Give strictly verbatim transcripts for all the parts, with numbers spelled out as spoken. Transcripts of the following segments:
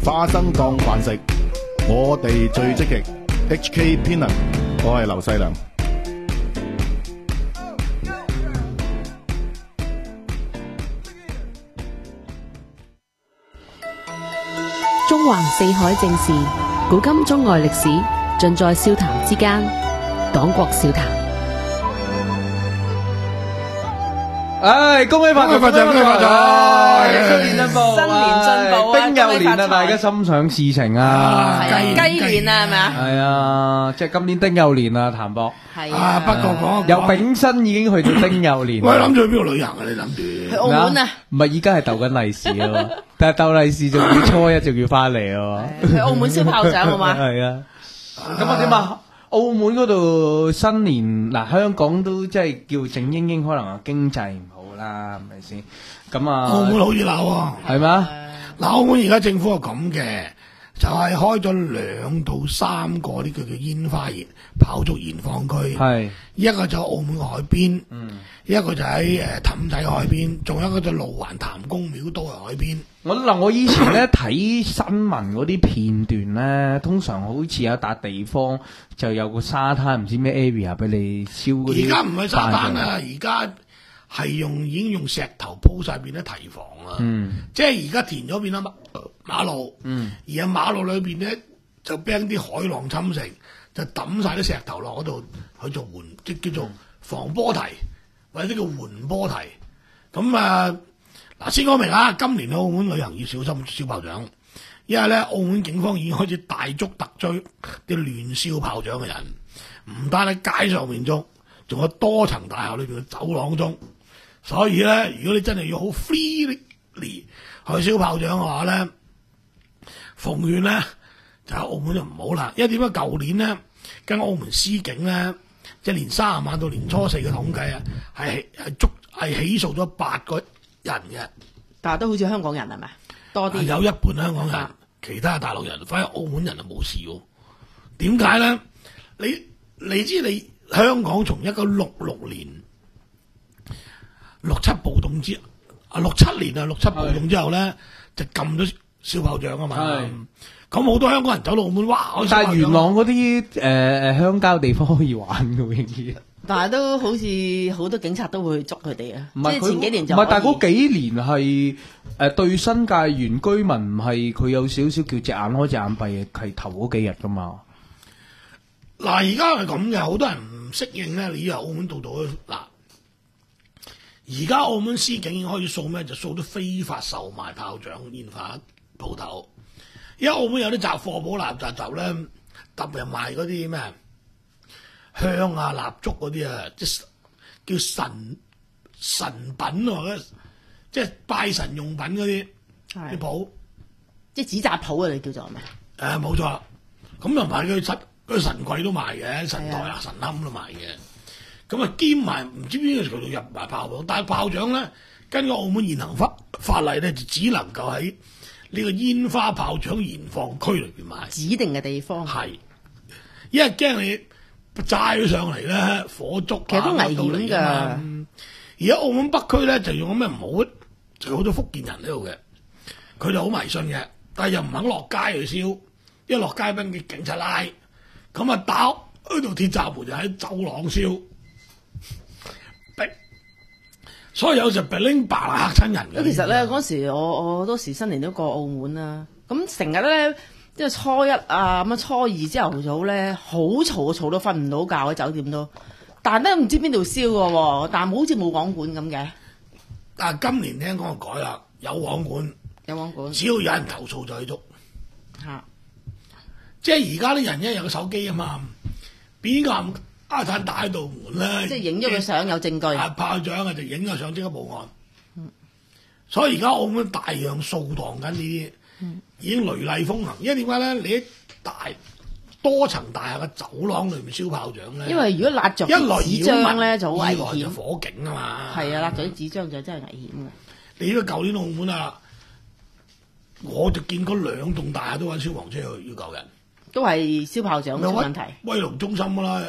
花生當飯食，我哋最積極。H K Peanut， 我係劉細良。 中環四海正事，古今中外歷史，盡在笑談之間。黨國笑談。 唉，恭喜發財，恭喜發財，新年進步， 新年進步啊！ 丁酉年啊，大家心想事成啊！ 雞年啊，係咪啊？ 係啊，即係今年丁酉年啊，譚博。 係啊，不過講由丙申已經去到丁酉年。 喂，諗住去邊度旅行啊？你諗住去澳門啊？ 唔係，而家係鬥緊利是啊嘛，但係鬥利是仲要初一仲要翻嚟啊！ 去澳門燒炮仗好嘛？ 係啊，咁啊點啊？澳門嗰度新年嗱，香港都即係叫靜英英，可能啊經濟唔好啦，係咪先？咁啊， 澳門好熱鬧喎， 係嘛？ 嗱，澳門而家政府係咁嘅，就係開咗兩到三個呢個叫煙花燃炮竹燃放區， 係一個就澳門嘅海邊， 嗯， 一個就喺誒氹仔海邊，仲有一個就路環譚公廟都係海邊。 我嗱，我以前咧睇新聞嗰啲片段咧，通常好似有一笪地方就有個沙灘，唔知咩 area 俾你燒嗰啲。 而家唔係沙灘啊，而家係用已經用石頭鋪晒變咗堤防啦。嗯，即係而家填咗變咗馬馬路。嗯，而喺馬路裏邊咧就俾啲海浪侵蝕，就抌晒啲石頭落嗰度去做緩，即叫做防波堤或者叫緩波堤。咁啊〜嗱，先講明啦，今年澳門旅行要小心燒炮仗，因為咧澳門警方已經開始大捉特追啲亂燒炮仗嘅人，唔單喺街上面捉，仲有多層大廈裏邊嘅走廊中。所以咧，如果你真係要好 freely 去燒炮仗嘅話咧，奉勸咧就喺澳門就唔好啦。因為點解舊年咧跟澳門司警咧，即係年卅晚到年初四嘅統計啊，係係捉係起訴咗八個人嘅， 但係都好似香港人係咪？多啲有一半香港人，啊、其他係大陸人，反而澳門人就冇事喎。點解咧？你你知你香港從一九六六年六七暴動之啊六七年啊六七暴動之後咧，就禁咗燒炮仗啊嘛。咁好多香港人走到澳門，哇！ 但係元朗嗰啲誒誒鄉郊地方可以玩嘅喎，仍然。 但係都好似好多警察都會捉佢哋啊！即係前幾年就唔係，但係嗰幾年係誒、呃、對新界原居民唔係佢有少少叫隻眼開隻眼閉，係頭嗰幾日噶嘛。 嗱，而家係咁嘅，好多人唔適應咧。你以為澳門度度嗱，而家澳門司警已經開始掃咩？就掃啲非法售賣炮仗煙花鋪頭。因為澳門有啲雜貨鋪、垃圾集咧，特別係賣嗰啲咩香啊、蠟燭嗰啲啊，即係叫神神品喎，即係拜神用品嗰啲啲鋪， 即係紙紮鋪啊！你叫做咩？ 誒冇錯，咁又賣佢神佢神櫃都賣嘅，神台啊、神龕都賣嘅。咁啊兼埋唔知邊個渠道入埋炮仗，但係炮仗咧，根據澳門現行法法例咧，就只能夠喺呢個煙花炮仗燃放區裏邊賣， 指定嘅地方係，因為驚你齋咗上嚟咧火燭， 其實都危險㗎。 而家澳門北區咧就用咩唔好，就好多福建人喺度嘅，佢就好迷信嘅，但係又唔肯落街去燒，一落街俾啲警察拉，咁啊打開度鐵閘門就喺走廊燒，所以有時鼻拎白嚇親人嘅。 其實咧嗰時我我多時新年都過澳門啦，咁成日咧即係初一啊咁啊初二朝頭早咧好嘈，嘈到瞓唔到覺喺酒店都，但係都唔知邊度燒嘅喎，但係好似冇網管咁嘅。 但係今年聽講就改啦，有網管， 有網管， 只要有人投訴就去捉。 嚇、啊！ 即係而家啲人一有個手機啊嘛，邊個阿坦打喺度門咧？ 即係影咗個相有證據。 啊炮仗啊就影咗相即刻報案。嗯、所以而家澳門大量掃蕩緊呢啲，嗯、已經雷厲風行。因為點解咧？你喺大多層大廈嘅走廊裏面燒炮仗咧， 因為如果揦着啲紙張咧就好危險， 就火警啊嘛。 係啊，揦着啲紙張就真係危險嘅。 你呢個舊年澳門啊，我就見過兩棟大廈都揾消防車去要救人， 都係燒炮仗嘅問題。 威龍中心啦，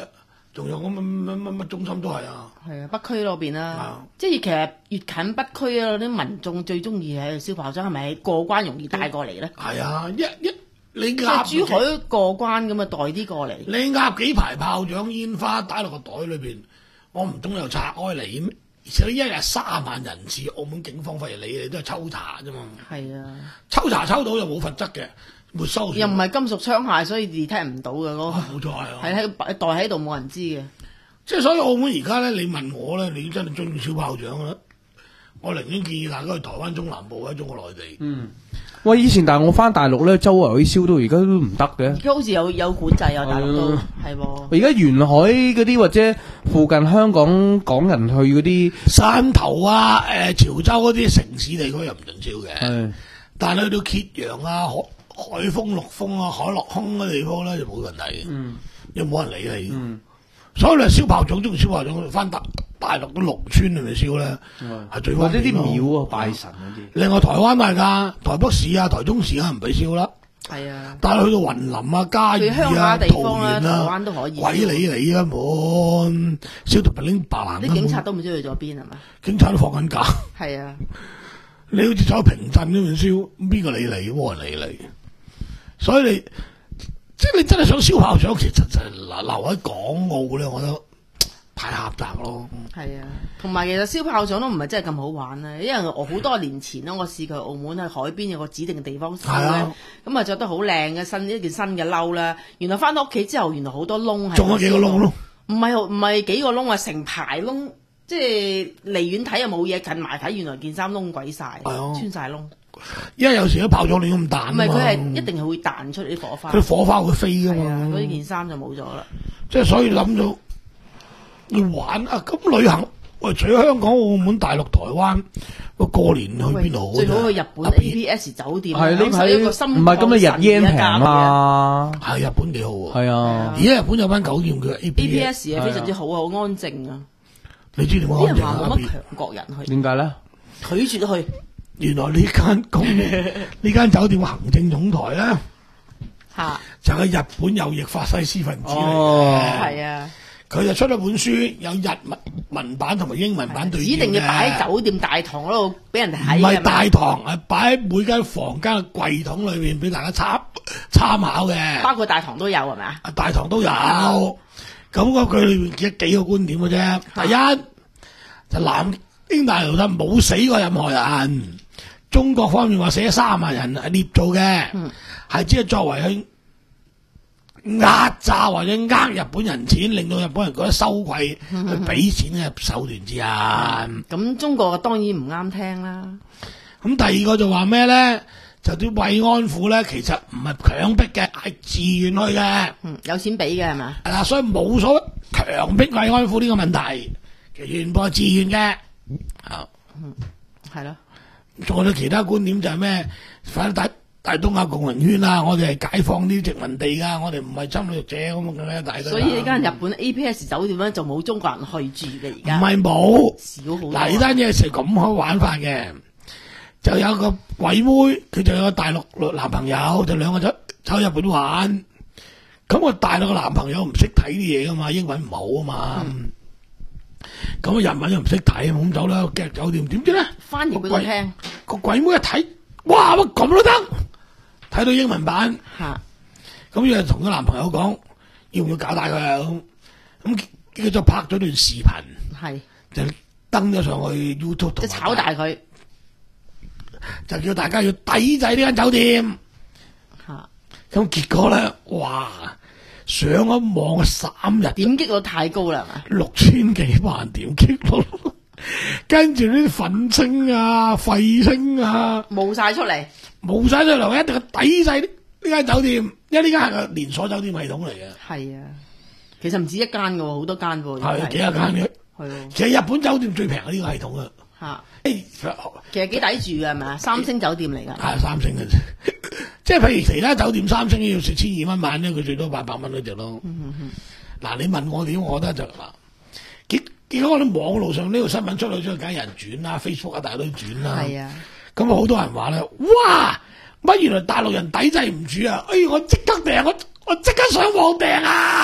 仲有咁乜乜乜乜中心都係啊。 係啊，北區嗰邊啦啊， 即係其實越近北區啊，啲民眾最中意係燒炮仗，係咪過關容易帶過嚟咧？ 係啊，一一你即鴨係珠海過關咁啊，帶啲過嚟。 你鴨幾排炮仗煙花打落個袋裏邊，我唔通又拆開嚟咩？而且一日三萬人次，澳門警方費事理你都係抽查啫嘛。 係啊， 抽查抽到又冇罰則嘅，沒收。 又唔係金屬槍械，所以 detect 唔到嘅嗰個。 冇錯係啊。 係喺袋喺度冇人知嘅。 即係所以澳門而家咧，你問我咧，你真係中意燒炮仗啦，我寧願建議大家去台灣中南部或者中國內地。 嗯，喂，以前但係我翻大陸咧，周圍可以燒到而家都唔得嘅。 而家好似有有管制啊，大陸都係係喎。 而家沿海嗰啲或者附近香港港人去嗰啲， 汕頭啊、誒、潮州嗰啲城市地區又唔準燒嘅， 係但係去到揭陽啊、海海豐、陸豐啊、海陸空嗰啲地方咧就冇問題嘅， 嗯又冇人理你。 嗯所以你燒炮仗中意燒炮仗，翻大大陸啲農村裏面燒咧，係最或者啲方便咯廟啊拜神嗰啲。 另外台灣都係㗎，台北市啊、台中市啊唔俾燒啦。 係啊， 但係去到雲林啊、嘉義去鄉啊、 下地桃方咧，台園啊， 灣都可以。 鬼理你啊！冇燒到白拎白蘭。 啲警察都唔知去咗邊係嘛？ 警察都放緊假。 係啊， 你好似走去平鎮咁樣燒，咁邊個理你？冇人理你。所以你即係你真係想燒炮仗，其實就係留留喺港澳咧，我覺得太狹窄咯。 係啊，同埋其實燒炮仗都唔係真係咁好玩啊，因為我好多年前咧，我試過去澳門喺海邊有個指定嘅地方燒咧係啊， 咁啊着得好靚嘅新一件新嘅褸啦，原來翻到屋企之後，原來好多窿係中咗幾個窿咯。 唔係唔係幾個窿啊，成排窿，即係離遠睇又冇嘢，近埋睇原來件衫窿鬼晒， 係啊穿晒窿。 因為有時啲炮仗亂咁彈啊嘛， 唔係佢係一定係會彈出嚟啲火花。 佢火花會飛㗎係啊， 嘛。 嗰件衫就冇咗啦。 即係所以諗到要玩啊！咁旅行喂，除咗香港、澳門、大陸、台灣，喂過年去邊度好最好去日本 A P S 酒店，享係呢排受一個心唔係咁啊，日 yen 平啊嘛。 係日本幾好喎。 係啊， 而家日本有間酒店叫 A A P P S， S 啊，非常之好啊，好安靜啊。 你知點解啲人安靜啊話冇乜強國人去， 點解咧？ 拒絕去。 原來呢間公呢間酒店嘅行政總裁咧， 嚇， 就係日本右翼法西斯分子嚟哦嘅。 係啊， 佢就出咗本書，有日文文版同埋英文版對指定要擺喺酒， 酒店大堂嗰度俾人唔睇。 係大係咪堂，係擺喺每間房間嘅櫃桶裏面俾大家參參考嘅。 包括大堂都有係咪啊？ 啊大堂都有，咁嗰句裏面幾幾個觀點嘅啫。第一就南京大屠殺冇死過任何人，中國方面話死咗三萬人係捏造嘅，係只係作為去壓榨或者呃日本人錢，令到日本人覺得羞愧去俾錢嘅手段之一。咁、 咁中國當然唔啱聽啦。 第二個就話咩咧？就啲慰安婦咧，其實唔係強迫嘅，係自願去嘅。 嗯，有錢俾嘅係嘛？ 係啦，所以冇所謂強迫慰安婦呢個問題，其實全部係自願嘅。啊， 係咯。 仲有其他觀點就係咩？反正大大東亞共榮圈啊，我哋係解放啲殖民地㗎，我哋唔係侵略者咁嘅咧，大家。 所以呢間日本 A P S 酒店咧就冇中國人去住嘅而唔家。 係冇。 少好多。 嗱，呢單嘢係咁開玩法嘅，就有個鬼妹，佢就有個大陸男朋友，就兩個走走日本玩。咁個大陸個男朋友唔識睇啲嘢㗎嘛，英文唔好啊嘛。咁啊日文又唔識睇，咁走啦，夾酒店，點知咧？ 翻譯俾佢聽個鬼妹一睇，哇！乜咁都得？睇到英文版， 嚇， 咁又同個男朋友講，要唔要搞大佢啊？咁咁佢就拍咗段視頻， 係就登咗上去 YouTube， 即係炒大佢就叫大家要抵制呢間酒店。 嚇， 咁結果咧，哇！上咗網三日， 點擊率太高啦係嘛？ 六千幾萬點擊率，跟住呢啲粉星啊、廢星啊， 冇晒出嚟。 冇晒出嚟，一定要抵制呢呢間酒店，因為呢間係個連鎖酒店系統嚟嘅， 係啊，其實唔止一間嘅喎，好多間喎。 係幾廿間嘅。 係喎其實日本酒店最平係呢個系統啊， 嚇， 誒其實幾抵住嘅係咪啊？三星酒店嚟㗎。 係三星嘅啫，即係譬如其他酒店三星要成千二蚊晚咧，佢最多八百蚊嗰隻咯。嗱，你問我點，我覺得就嗱，結結果我哋網路上呢個新聞出去出去，梗係有人轉啦，Facebook 啊大堆轉啦。 係啊， 咁好多人話咧，哇！乜原來大陸人抵制唔住啊！哎，我即刻訂，我我即刻上網訂啊！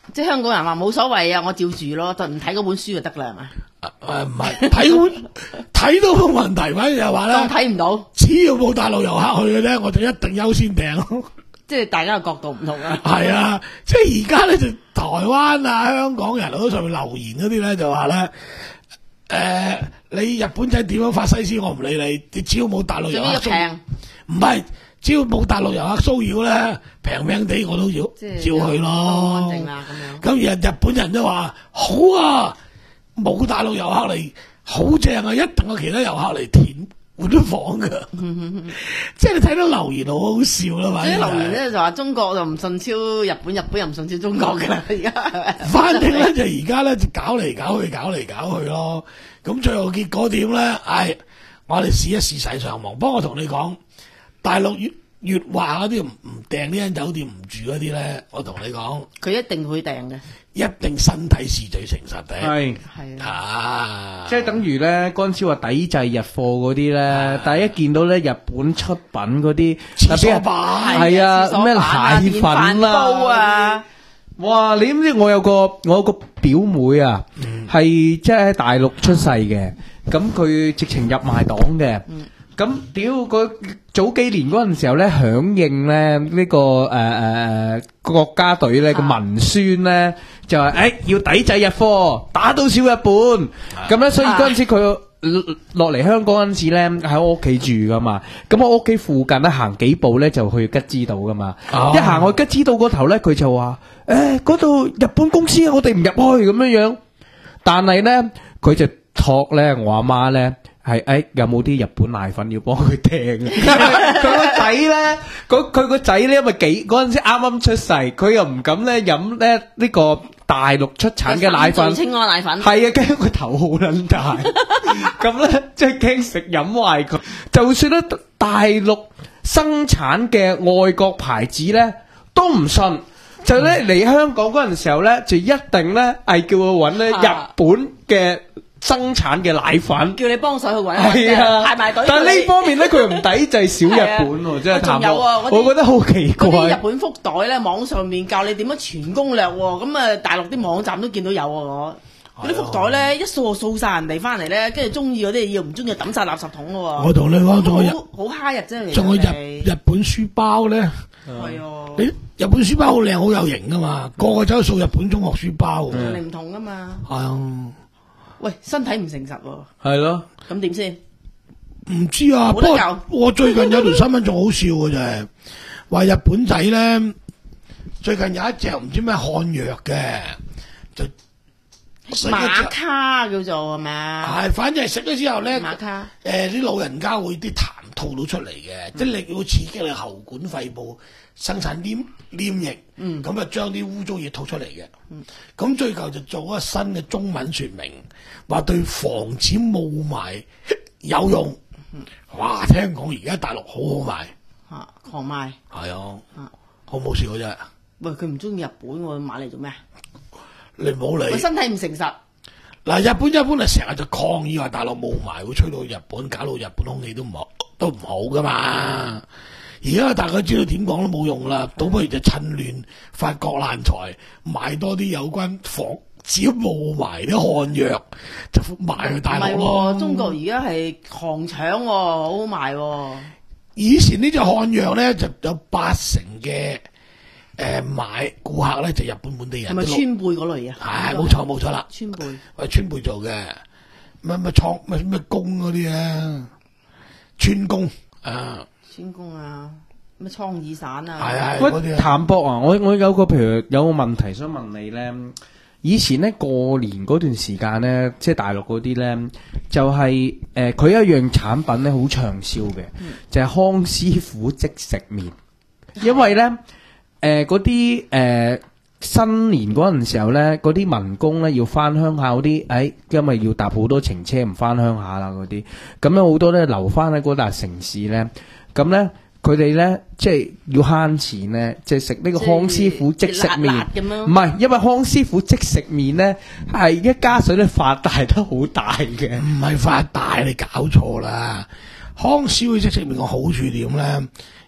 即係香港人話冇所謂啊，我照住咯，就唔睇嗰本書就得啦，係嘛？ 誒唔係睇本睇到冇問題，反正就話咧當睇唔到， 只要冇大陸遊客去嘅咧，我就一定優先訂。 即係大家嘅角度唔同啊。 係啊，即係而家咧就台灣啊、香港人喺上面留言嗰啲咧就話咧，誒你日本仔點樣發西施我唔理你，你只要冇大陸遊客仲要平， 唔係只要冇大陸遊客騷擾咧，平平地我都要照去咯。 安靜啦咁樣。 咁而日本人都話好啊，冇大陸遊客嚟好正啊，一定有其他遊客嚟填換咗房噶。即係你睇到留言好好笑啦嘛。 啲留言咧就話中國就唔順超日本，日本又唔順超中國噶啦，而家。 反正咧就而家咧就搞嚟搞去，搞嚟搞去咯。咁最後結果點咧？唉，我哋試一試世上望。不過我同你講，大陸越越話嗰啲唔唔訂呢間酒店唔住嗰啲咧，我同你講， 佢一定會訂嘅， 一定身體是最誠實嘅。 係係啊， 啊，即係等於咧嗰陣時話抵制日貨嗰啲咧，但係一見到咧日本出品嗰啲廁所板係啊廁所咩板蟹粉電飯煲啊， 哇！你知唔知我有個我有個表妹啊，係即係喺大陸出世嘅，咁佢直情入埋黨嘅。咁屌佢早幾年嗰陣時候咧，響應咧呢個誒誒誒國家隊咧個文宣咧，就係誒要抵制日貨，打倒小日本。咁咧，所以嗰陣時佢落嚟香港嗰陣時咧，喺我屋企住噶嘛。咁我屋企附近咧行幾步咧就去吉之島噶嘛。一行去吉之島嗰頭咧，佢就話誒嗰度日本公司我哋唔入去咁樣樣。但係咧，佢就託咧我阿媽咧。係誒，有冇啲日本奶粉要幫佢訂啊？佢個仔咧，佢佢個仔咧，因為幾嗰陣時啱啱出世，佢又唔敢咧飲咧呢個大陸出產嘅奶粉， 清安奶粉係啊，驚佢頭好撚大，咁咧即係驚食飲壞佢。就算咧大陸生產嘅外國牌子咧，都唔信。就咧嚟香港嗰陣時候咧，就一定咧係叫佢揾咧日本嘅。生產嘅奶粉， 叫你幫手去揾， 係啊， 排埋隊。 但係呢方面咧，佢又唔抵制小日本喎，真係仲有啊， 我覺得好奇怪。 嗰啲日本福袋咧，網上面教你點樣傳攻略喎，咁啊大陸啲網站都見到有啊，我嗰啲福袋咧一掃就掃曬人哋翻嚟咧，跟住中意嗰啲要唔中意抌曬垃圾桶嘅喎。 我同你講，仲有好蝦日啫， 仲有日日本書包咧， 係啊， 你日本書包好靚好有型噶嘛，個個走去掃日本中學書包， 你唔同噶嘛。 係啊。 喂，身體唔誠實喎， 係咯， 咁點先？ 唔知啊，不過冇得救。 我最近有條新聞仲好笑嘅就係話日本仔咧，最近有一隻唔知咩漢藥嘅，就馬卡叫做係咪啊？ 係，反正係食咗之後咧， 馬卡誒啲老人家會啲痰吐到出嚟嘅，即係你要刺激你喉管肺部生產黏黏液，咁啊將啲污糟嘢吐出嚟嘅。咁最後就做一個新嘅中文説明，話對防止霧霾有用。哇！聽講而家大陸好好賣， 嚇狂賣， 係啊，好冇笑嘅啫。 喂，佢唔中意日本喎，買嚟做咩？ 你唔好理佢。身體唔誠實。 嗱，日本一般係成日就抗議話大陸霧霾會吹到日本，搞到日本空氣都唔好，都唔好噶嘛。而家大家知道點講都冇用啦，倒不如就趁亂發國難財，買多啲有關防止霧霾啲漢藥，就賣去大陸咯。 唔係喎，中國而家係狂搶喎，好好賣喎。 以前呢隻漢藥咧就有八成嘅誒買顧客咧就日本本地人。 係咪川貝嗰類啊？ 係冇錯冇錯啦， 川貝喂川貝做嘅，乜乜倉乜乜工嗰啲啊，川工啊。 川工啊，咩創意散啊？ 係係嗰啲喂， 啊。 譚博啊，我我有個譬如有個問題想問你咧，以前咧過年嗰段時間咧，即係大陸嗰啲咧，就係誒佢一樣產品咧好暢銷嘅，就係康師傅即食麵，因為咧誒嗰啲誒新年嗰陣時候咧，嗰啲民工咧要翻鄉下嗰啲，誒因為要搭好多程車唔翻鄉下啦嗰啲，咁樣好多咧留翻喺嗰笪城市咧。咁咧，佢哋咧即係要慳錢咧，即係食呢個康師傅即食麵。唔係，因為康師傅即食麵咧係一加水咧發大得好大嘅。 唔係發大，你搞錯啦！康師傅即食麵個好處點咧？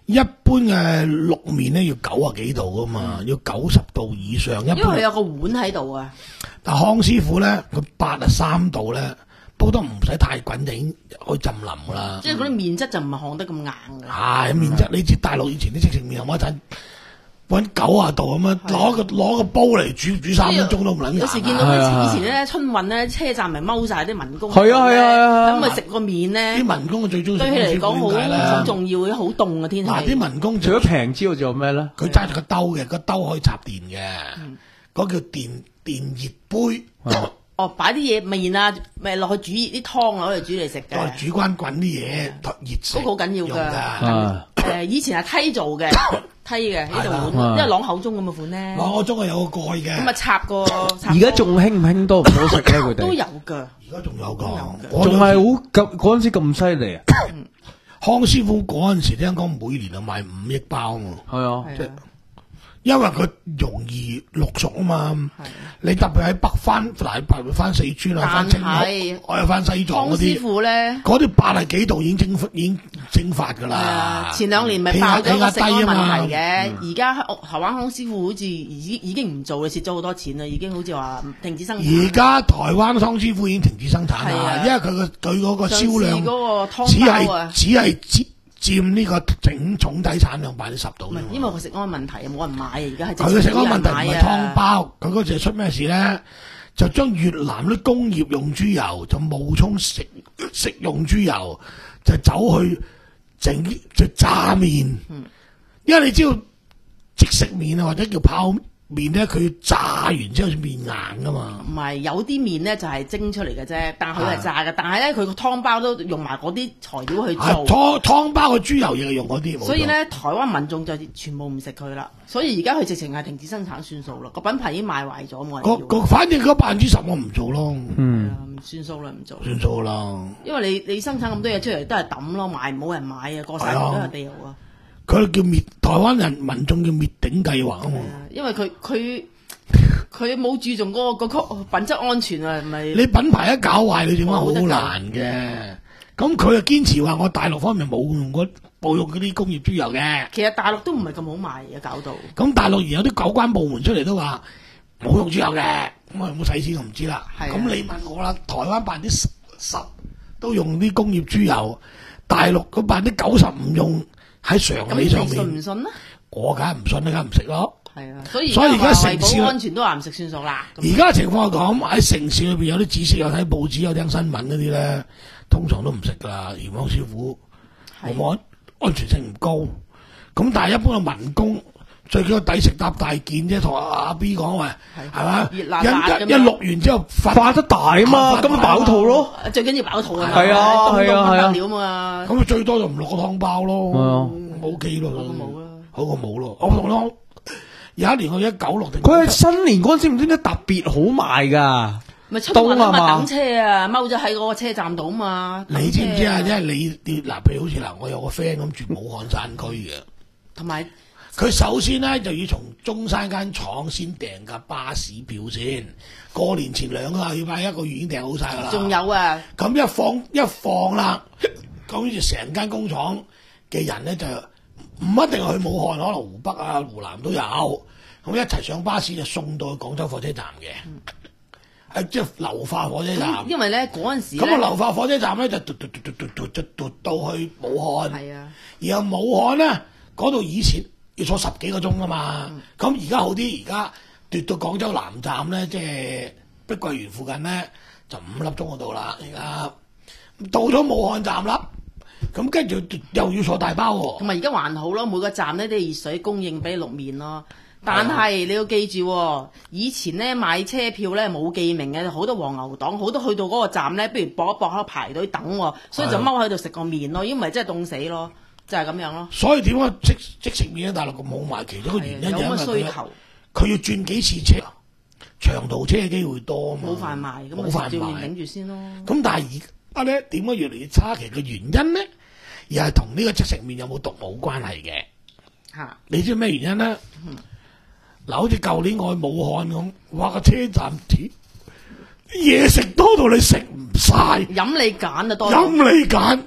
一般嘅淥麵咧要九啊幾度噶嘛，要九十度以上。一因為佢般有個碗喺度啊。 但康師傅咧，佢八啊三度咧，煲得唔使太滾就已經可以浸腍噶啦。 即係嗰啲麵質就唔係烘得咁硬嘅。 係麵質，你知大陸以前啲即食麵有冇一陣揾九啊度咁樣，攞個攞個煲嚟煮煮三分鐘都唔撚硬。 有時見到以前咧春運咧車站咪踎晒啲民工， 係啊係啊係啊咁咪食個麵咧。 啲民工最中意食對佢嚟講好好重要嘅，好凍嘅天氣。 嗱，啲民工除咗平之外，仲有咩咧？ 佢揸住個兜嘅，個兜可以插電嘅，嗰叫電電熱杯。 哦，擺啲嘢麵啊，咪落去煮啲湯啊，攞嚟煮嚟食嘅。 再煮關滾啲嘢，熱食都好緊要㗎。 啊誒，以前係梯做嘅，梯嘅呢度係碗，因為朗口中咁嘅款咧。 朗口中係有個蓋嘅。 咁啊插個。 而家仲興唔興多唔多食咧？佢哋都有㗎。 而家仲有㗎， 仲係好咁嗰陣時咁犀利啊！ 康師傅嗰陣時聽講每年就賣五億包喎。 係啊， 係啊。 因為佢容易淥熟啊嘛，你特別喺北翻嗱，特別翻四川啊，翻青海，我又翻西藏嗰康師啲， 傅咧， 嗰啲八十幾度已經蒸已經蒸發㗎啦。 前兩年咪爆咗個食安問題嘅， 嗯而家台灣康師傅好似已已經唔做啦，蝕咗好多錢啦，已經好似話停止生產。 而家台灣康師傅已經停止生產係啊啦，因為佢個佢嗰個銷量上次嗰個只湯包啊係只係佔佔呢個整總體產量百分之十度啫嘛。 因為個食安問題啊，冇人買啊，而家係佢嘅食安問題唔係湯湯包，佢嗰時係出咩事咧？就將越南啲工業用豬油就冒充食食用豬油，就走去整就炸麵。 嗯因為你知道即食麵啊或者叫泡麵咧，佢要炸完之後先變硬噶嘛。 唔係有啲麵咧就係蒸出嚟嘅啫，但係佢係炸嘅，但係咧佢個湯包都用埋嗰啲材料去啊做。 湯湯包嘅豬油亦係用嗰啲，冇錯所以咧，台灣民眾就全部唔食佢啦。所以而家佢直情係停止生產算數啦。個品牌已經賣壞咗，冇人要。 個個反正嗰百分之十我唔做咯， 嗯， 唔算數啦，唔做。 算數啦。 因為你你生產咁多嘢出嚟都係抌咯，賣冇人買啊，過晒年都係掉啊。 佢叫滅台灣人民眾叫滅頂計劃啊嘛。 因為佢佢佢冇注重嗰、個、個品質安全啊，唔係。 你品牌一搞壞，你點解好冇得救難嘅？咁佢又堅持話我大陸方面冇用過冇用嗰啲工業豬油嘅。 其實大陸都唔係咁好賣嘅，搞到。 咁大陸而有啲九關部門出嚟都話冇用豬油嘅，咁我有冇使錢我唔知啦。 係啊咁你問我啦，台灣百分之十十都用啲工業豬油，大陸嗰百分之九十唔用，喺常咁理上你信唔面， 信呢？ 我梗係唔信啦，梗係唔食咯。 係啊，所以所以而家話城市為保安全都話唔食算數啦。咁而家情況係咁，喺城市裏邊有啲知識，有睇報紙，有聽新聞嗰啲咧，通常都唔食噶啦。鹽康師傅係冇安安全性唔高，咁但係一般嘅民工最緊要抵食搭大件啫。同阿阿 B 講話係嘛， 熱辣辣咁樣一一錄完之後發發得大啊嘛，咁咪飽肚咯。 最緊要飽肚啊！ 係啊東東係啊係啊不得了嘛。 咁，最多就唔落個湯包咯， 係啊冇 OK 咯， 好過冇啦好過冇咯。我同你講，有一年我一九六定佢係新年嗰陣時唔知點解特別好賣㗎。 咪出運啊東啊嘛嘛，等車啊，踎咗喺嗰個車站度啊嘛。 你知唔知啊？ 等車因為你你嗱，譬如好似嗱，我有個 friend 咁住武漢山區嘅。 同埋佢首先咧就要從中山間廠先訂架巴士票先，過年前兩個禮拜一個月已經訂好晒㗎啦。 仲有啊， 咁一放一放啦，咁好似成間工廠嘅人咧就唔一定去武漢，可能湖北啊、湖南都有，咁一齊上巴士就送到去廣州火車站嘅，係即係流化火車站。 因為咧嗰陣時咁啊， 咧流化火車站咧就嘟嘟嘟嘟嘟嘟嘟嘟到去武漢。 係啊， 然後武漢咧嗰度以前要坐十幾個鐘噶嘛，咁而家好啲，而家奪到廣州南站咧，即係碧桂園附近咧，就五粒鐘就到啦。而家到咗武漢站啦，咁跟住又要坐大包喎。 同埋而家還好咯，每個站咧都係熱水供應俾你淥麵咯。但係你要記住喎，以前咧買車票咧冇記名嘅，好多黃牛黨，好多去到嗰個站咧，不如搏一搏喺度排隊等喎，所以就踎喺度食個麵咯，因為真係凍死咯，就係咁樣咯。 所以點解即即食麵喺大陸咁好賣？其中一個原因就係啊有乜係因為佢需求？ 佢要轉幾次車，長途車嘅機會多啊嘛。 冇飯賣，咁冇飯咪照面賣。 頂住先咯。 咁但係而家咧點解越嚟越差？其實嘅原因咧，又係同呢個即食麵有冇毒冇關係嘅。 嚇， 你知咩原因咧？嗱、好似舊年我去武漢咁，哇個車站鐵嘢食多到你食唔晒， 飲你揀啊多到。 飲你揀，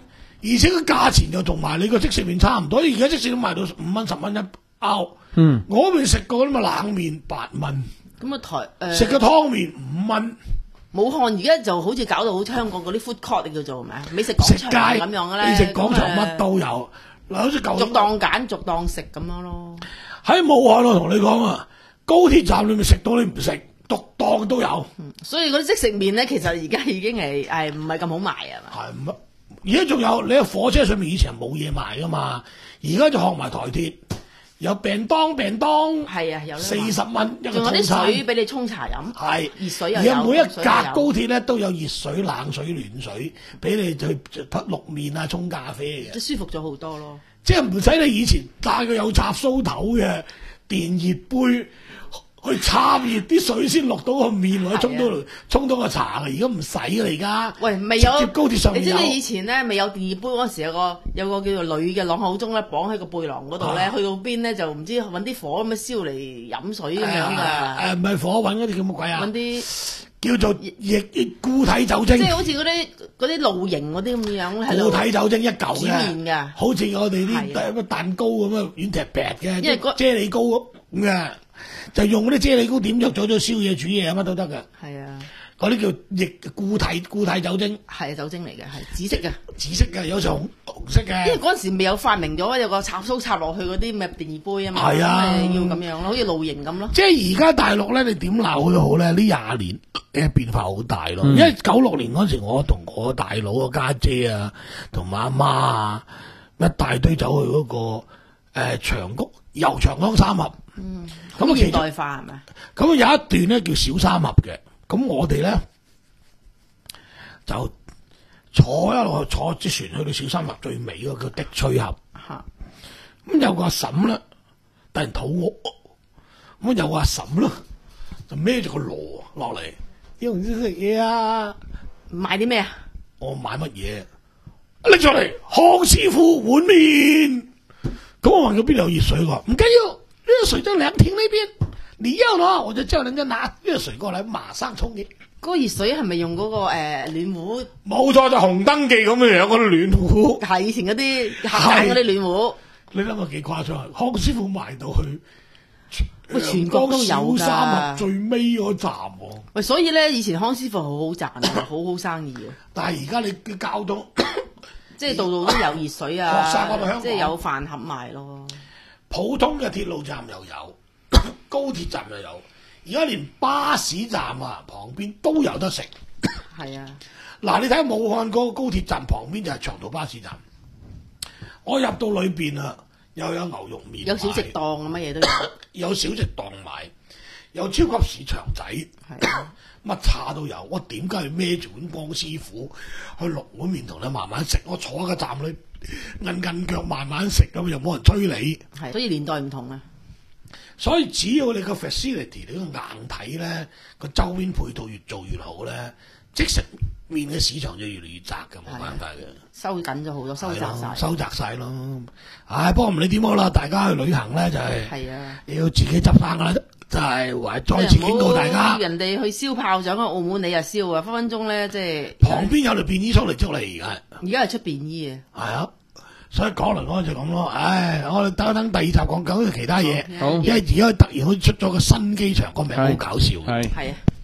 而且個價錢就同埋你個即食麵差唔多，而家即食都賣到五蚊十蚊一包。 嗯， 我未食過啲嘛冷麵八蚊， 咁啊台誒食個湯麵五蚊。 武漢而家就好似搞到好似香港嗰啲 food court 你叫做咩美食廣場食街咁樣嘅咧， 美食廣場咁乜都有。嗱，好似舊逐檔揀逐檔食咁樣咯。 喺武漢，我同你講啊，高鐵站裏面食到你唔食，逐檔都有。 所以嗰啲即食麵咧，其實而家已經係係唔係咁好賣啊嘛。 係唔？而家仲有你喺火車上面以前冇嘢賣噶嘛，而家就學埋台鐵，有病當病當， 係啊，有四十蚊一個仲有啲套餐。 水俾你沖茶飲， 係熱水又有， 而家每一熱水又有格高鐵咧都有熱水、冷水、暖水俾你去滗淥麵啊、沖咖啡嘅， 即係舒服咗好多咯。 即係唔使你以前帶個有插蘇頭嘅電熱杯去插熱啲水先落到個麵或者沖到沖到個茶嘅，而家唔使啦而家。 喂，未有直接高鐵上面有你知唔知以前咧未有電熱杯嗰時有個有個叫做女嘅朗口鐘咧綁喺個背囊嗰度咧， 啊去到邊咧就唔知揾啲火咁樣燒嚟飲水咁樣誒噶， 誒唔係火揾嗰啲叫乜鬼啊？ 揾啲叫做液固體酒精即。係好似嗰啲嗰啲露營嗰啲咁樣喺度固體酒精一嚿煮麵嘅， 㗎好似我哋係啊啲乜蛋糕咁啊，軟踢白嘅， 因為嗰啫喱糕咁嘅，就用嗰啲啫喱糕點咗咗咗燒嘢煮嘢乜都得嘅。 係啊嗰啲叫液固體固體酒精， 係酒精嚟嘅，係紫色嘅。 紫色嘅，有時紅紅色因為嘅。 嗰陣時未有發明咗有個插蘇插落去嗰啲咩電熱杯啊嘛， 係啊咁咪要咁樣咯，好似露營咁咯。 即係而家大陸咧，你點鬧都好咧，呢廿年嘅變化好大咯。因為九六年嗰時，我同我大佬個家姐啊，同埋阿媽啊，一大堆走去嗰、個誒、呃、長谷遊長江三峽。嗯，咁啊，其中現代化係咪？ 咁啊有一段咧叫小三峽嘅，咁我哋咧就坐一路坐隻船去到小三峽最尾嗰個叫的翠峽。 嚇咁有個阿嬸咧，突然肚餓，咁有個阿嬸咯，就孭住個籮落嚟，要唔要食嘢啊？ 買啲咩啊？ 我買乜嘢？拎咗嚟，康師傅碗麵。咁我問佢邊度有熱水，佢話唔緊要，熱水在涼亭呢邊。你要嘅話，我就叫人家拿熱水過嚟，馬上沖嘅。 嗰個熱水係咪用嗰、個、呃、暖壺？ 冇錯，就紅燈記咁嘅樣嗰啲暖壺。 係以前嗰啲客棧嗰啲暖壺。 你諗下幾誇張啊！康師傅賣到去喂全國都有㗎小三峽最尾嗰站喎。 喂，所以咧以前康師傅好好賺啊，好好生意啊， 但係而家你嘅交通， 即係度度都有熱水學晒我哋香啊， 港即係有飯盒賣咯。 普通嘅鐵路站又有，高鐵站又有，而家連巴士站啊旁邊都有得食。 係啊， 嗱，你睇下武漢嗰個高鐵站旁邊就係長途巴士站，我入到裏邊啊，又有牛肉麵賣， 有小食檔啊，乜嘢都有。 有小食檔賣，有超級市場仔， 係啊乜茶都有。我點解要孭住碗江師傅去淥碗麵同你慢慢食？我坐喺個站裏韌韌腳慢慢食咁，又冇人催你。 係，所以年代唔同啊。 所以只要你個 facility 你個硬體咧，個周邊配套越做越好咧，即食麵嘅市場就越嚟越窄嘅，冇辦法嘅。 收緊咗好多，收窄晒。 收窄晒咯。唉，不過唔理點好啦，大家去旅行咧就係、 係啊， 要自己執生噶啦，就係、話再次警告大家， 人哋去燒炮仗喺澳門，你又燒啊，分分鐘咧即係旁邊有條便衣出嚟捉你而家。 而家係出便衣啊。 係啊，所以講嚟講去就咁咯。唉，我哋等一等第二集講講其他嘢， 好因為而家突然好似出咗個新機場，個名好搞笑。 係。 係啊。